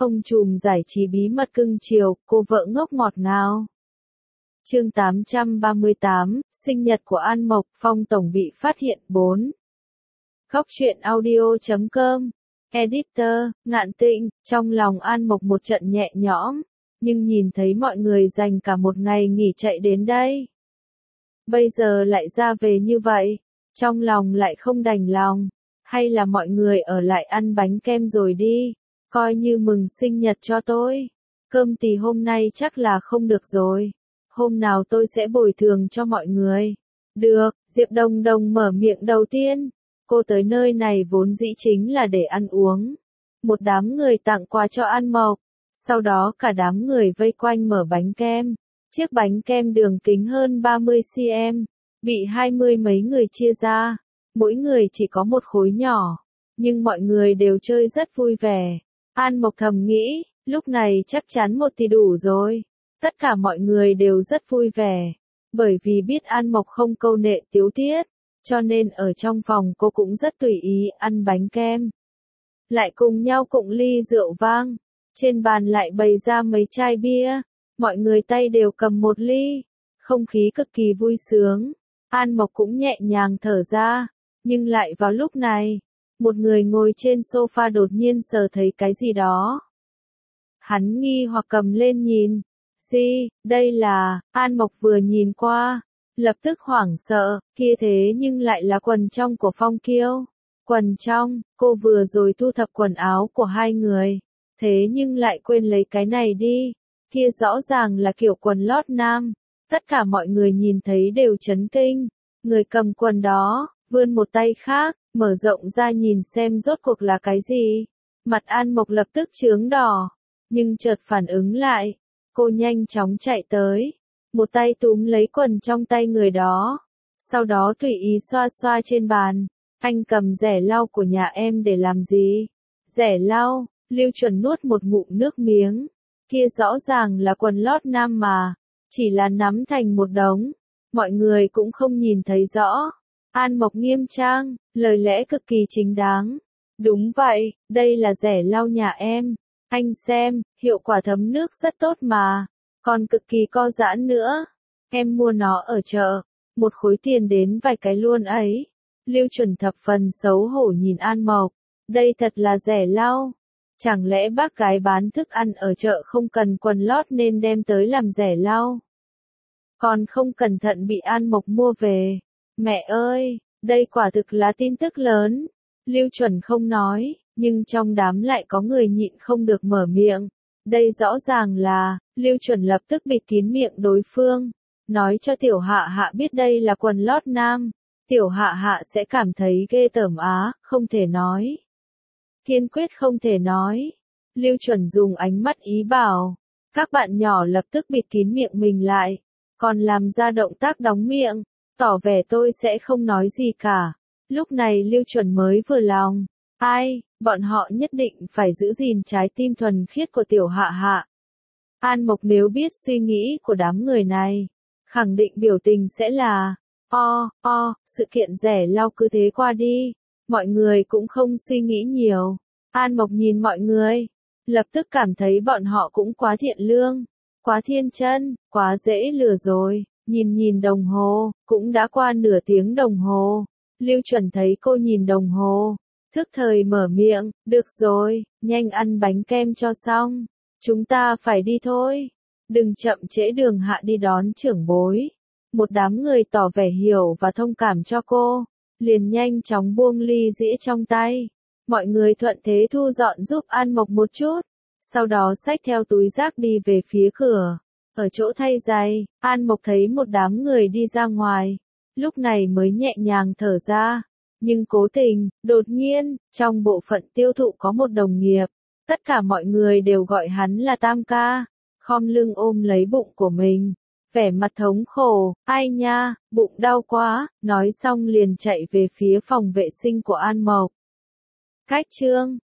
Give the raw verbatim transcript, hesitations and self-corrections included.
Ông trùm giải trí bí mật cưng chiều, cô vợ ngốc ngọt ngào. Chương tám trăm ba mươi tám, sinh nhật của An Mộc, Phong Tổng bị phát hiện. Bốn. Khóc chuyện audio chấm com. Editor, Ngạn Tịnh. Trong lòng An Mộc một trận nhẹ nhõm, nhưng nhìn thấy mọi người dành cả một ngày nghỉ chạy đến đây. Bây giờ lại ra về như vậy, trong lòng lại không đành lòng. Hay là mọi người ở lại ăn bánh kem rồi đi, coi như mừng sinh nhật cho tôi. Cơm thì hôm nay chắc là không được rồi. Hôm nào tôi sẽ bồi thường cho mọi người. Được, Diệp Đồng Đồng mở miệng đầu tiên. Cô tới nơi này vốn dĩ chính là để ăn uống. Một đám người tặng quà cho An Mộc. Sau đó cả đám người vây quanh mở bánh kem. Chiếc bánh kem đường kính hơn ba mươi xăng-ti-mét, bị hai mươi mấy người chia ra. Mỗi người chỉ có một khối nhỏ. Nhưng mọi người đều chơi rất vui vẻ. An Mộc thầm nghĩ, lúc này chắc chắn một thì đủ rồi. Tất cả mọi người đều rất vui vẻ. Bởi vì biết An Mộc không câu nệ tiếu tiết, cho nên ở trong phòng cô cũng rất tùy ý ăn bánh kem. Lại cùng nhau cụng ly rượu vang. Trên bàn lại bày ra mấy chai bia. Mọi người tay đều cầm một ly. Không khí cực kỳ vui sướng. An Mộc cũng nhẹ nhàng thở ra. Nhưng lại vào lúc này, một người ngồi trên sofa đột nhiên sờ thấy cái gì đó. Hắn nghi hoặc cầm lên nhìn. Gì, đây là, An Mộc vừa nhìn qua, lập tức hoảng sợ, kia thế nhưng lại là quần trong của Phong Kiêu. Quần trong, cô vừa rồi thu thập quần áo của hai người, thế nhưng lại quên lấy cái này đi, kia rõ ràng là kiểu quần lót nam. Tất cả mọi người nhìn thấy đều chấn kinh, người cầm quần đó, vươn một tay khác, mở rộng ra nhìn xem rốt cuộc là cái gì. Mặt An Mộc lập tức chướng đỏ, nhưng chợt phản ứng lại. Cô nhanh chóng chạy tới, một tay túm lấy quần trong tay người đó, sau đó tùy ý xoa xoa trên bàn. Anh cầm rẻ lau của nhà em để làm gì? Rẻ lau, Lưu Chuẩn nuốt một ngụm nước miếng, kia rõ ràng là quần lót nam mà, chỉ là nắm thành một đống, mọi người cũng không nhìn thấy rõ. An Mộc nghiêm trang, lời lẽ cực kỳ chính đáng. Đúng vậy, đây là rẻ lau nhà em. Anh xem, hiệu quả thấm nước rất tốt mà, còn cực kỳ co giãn nữa. Em mua nó ở chợ, một khối tiền đến vài cái luôn ấy. Lưu Chuẩn thập phần xấu hổ nhìn An Mộc, đây thật là rẻ lau. Chẳng lẽ bác gái bán thức ăn ở chợ không cần quần lót nên đem tới làm rẻ lau? Còn không cẩn thận bị An Mộc mua về. Mẹ ơi, đây quả thực là tin tức lớn. Lưu Chuẩn không nói, nhưng trong đám lại có người nhịn không được mở miệng. Đây rõ ràng là, Lưu Chuẩn lập tức bịt kín miệng đối phương. Nói cho Tiểu Hạ Hạ biết đây là quần lót nam. Tiểu Hạ Hạ sẽ cảm thấy ghê tởm á, không thể nói. Kiên quyết không thể nói. Lưu Chuẩn dùng ánh mắt ý bảo. Các bạn nhỏ lập tức bịt kín miệng mình lại. Còn làm ra động tác đóng miệng, tỏ vẻ tôi sẽ không nói gì cả. Lúc này Lưu Chuẩn mới vừa lòng. Ai, bọn họ nhất định phải giữ gìn trái tim thuần khiết của Tiểu Hạ Hạ. An Mộc nếu biết suy nghĩ của đám người này, khẳng định biểu tình sẽ là, o, o, sự kiện rẻ lau cứ thế qua đi. Mọi người cũng không suy nghĩ nhiều. An Mộc nhìn mọi người, lập tức cảm thấy bọn họ cũng quá thiện lương, quá thiên chân, quá dễ lừa rồi. Nhìn nhìn đồng hồ, cũng đã qua nửa tiếng đồng hồ. Lưu Chuẩn thấy cô nhìn đồng hồ, thức thời mở miệng, được rồi, nhanh ăn bánh kem cho xong. Chúng ta phải đi thôi. Đừng chậm trễ Đường Hạ đi đón trưởng bối. Một đám người tỏ vẻ hiểu và thông cảm cho cô, liền nhanh chóng buông ly dĩa trong tay. Mọi người thuận thế thu dọn giúp An Mộc một chút, sau đó xách theo túi rác đi về phía cửa. Ở chỗ thay giày, An Mộc thấy một đám người đi ra ngoài, lúc này mới nhẹ nhàng thở ra. Nhưng cố tình, đột nhiên, trong bộ phận tiêu thụ có một đồng nghiệp, tất cả mọi người đều gọi hắn là Tam ca, khom lưng ôm lấy bụng của mình, vẻ mặt thống khổ, ai nha, bụng đau quá, nói xong liền chạy về phía phòng vệ sinh của An Mộc. Cách chương